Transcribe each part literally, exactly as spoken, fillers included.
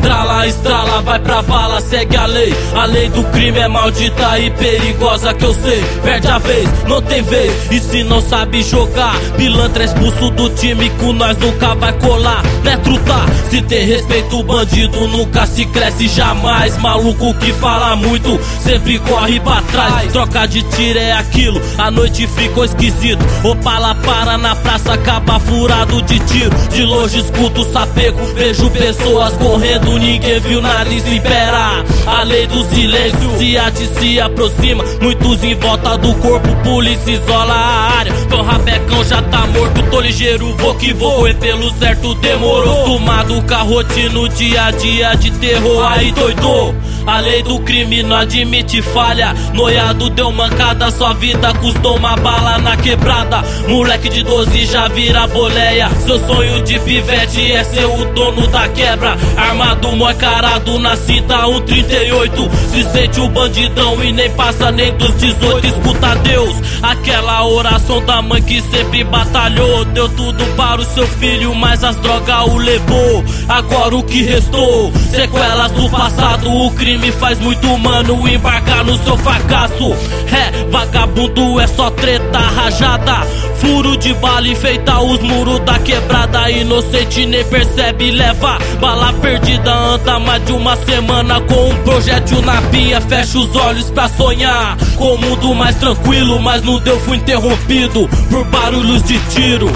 estrala, estrala, vai pra vala, segue a lei. A lei do crime é maldita e perigosa que eu sei. Perde a vez, não tem vez. E se não sabe jogar, pilantra é expulso do time, com nós nunca vai colar. Né, truta? Se tem respeito, o bandido nunca se cresce jamais. Maluco que fala muito, sempre corre pra trás. Troca de tiro é aquilo, a noite ficou esquisito. Opala para na praça, acaba furado de tiro. De longe escuto o sapeco, vejo pessoas correndo, ninguém viu, nariz libera. A lei do silêncio, se ate, se aproxima. Muitos em volta do corpo, polícia isola a área. Tão rabecão já tá morto, tô ligeiro, vou que vou. É pelo certo demorou, acostumado com a rotina, no dia a dia de terror, aí doidou. A lei do crime não admite falha. Noiado deu mancada, sua vida custou uma bala na quebrada. Moleque de doze já vira boleia. Seu sonho de pivete é ser o dono da quebra. Armado, mó encarado na cinta, um trinta e oito. Se sente o bandidão e nem passa nem dos dezoito. Escuta Deus, aquela oração da mãe que sempre batalhou. Deu tudo para o seu filho, mas as drogas o levou. Agora o que restou? Sequelas do passado. O crime faz muito humano embarcar no seu fracasso. É, vagabundo é só treta rajada. Furo de bala enfeita os muros da quebrada. Inocente nem percebe, leva bala perdida. Anda mais de uma semana com um projétil na pia. Fecha os olhos pra sonhar com o mundo mais tranquilo, mas não deu, fui interrompido por barulhos de tiro.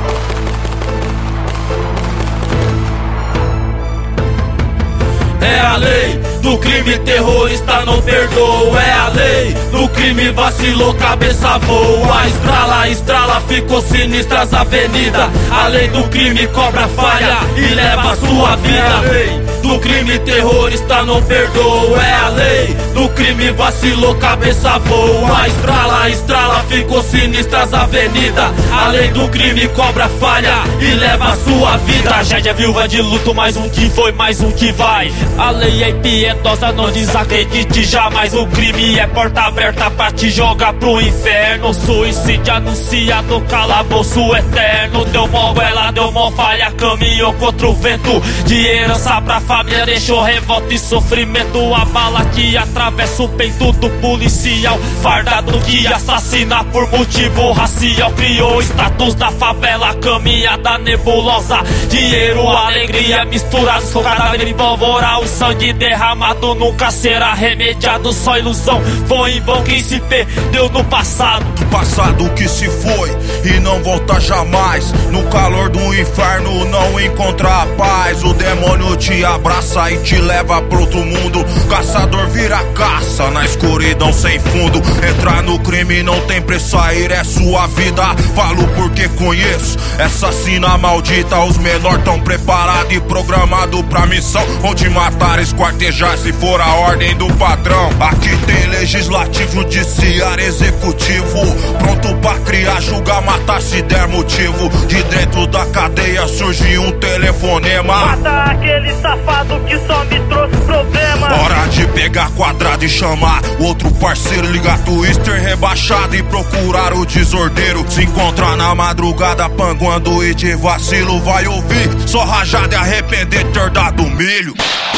É a lei do crime, terrorista não perdoa. É a lei do crime, vacilou, cabeça voa. Estrala, estrala, ficou sinistra as avenidas. A lei do crime cobra falha e leva a sua vida. É a lei do crime, terrorista não perdoa. É a lei do crime, vacilou, cabeça voa. Estrala, estrala, ficou sinistra as avenidas. A lei do crime cobra falha e leva a sua vida. Tragédia, viúva de luto, mais um que foi, mais um que vai. A lei é impiedosa, não desacredite jamais. O crime é porta aberta pra te jogar pro inferno. Suicídio anunciado, calabouço eterno. Deu mó goela, deu mó falha, caminhou contra o vento. De herança pra família deixou revolta e sofrimento. A bala que atravessa o peito do policial, fardado que assassina por motivo racial. Criou status da favela, caminhada nebulosa. Dinheiro, alegria misturados com cadáver e pólvora. O sangue derramado nunca será remediado, só ilusão. Foi em vão quem se perdeu no passado. Do passado que se foi e não volta jamais. No calor do inferno não encontra a paz. O demônio te abraça e te leva pro outro mundo. Caçador vira caça na escuridão sem fundo. Entrar no crime não tem preço, sair é sua vida. Falo porque conheço essa sina maldita. Os menores tão preparados e programados pra missão, onde matar, esquartejar se for a ordem do patrão. Aqui tem legislativo, judiciário, executivo, pronto pra criar, julgar, matar se der motivo. De dentro da cadeia surge um telefonema: mata aquele safado que só me trouxe problema. Hora de pegar quadrado e chamar o outro parceiro, ligar twister rebaixado e procurar o desordeiro. Se encontrar na madrugada panguando e de vacilo, vai ouvir só rajada e arrepender ter dado milho.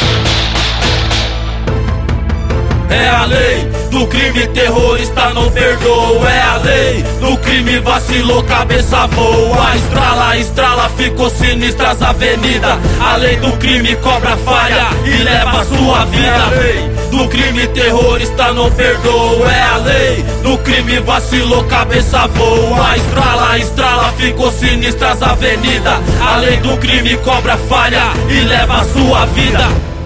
É a lei do crime, terrorista não perdoa. É a lei do crime, vacilou, cabeça voa. Estrala, estrala, ficou sinistra as avenidas. A lei do crime cobra falha e leva a sua vida. É a lei do crime, terrorista não perdoa. É a lei do crime, vacilou, cabeça voa. Estrala, estrala, ficou sinistra as avenidas. A lei do crime cobra falha e leva a sua vida.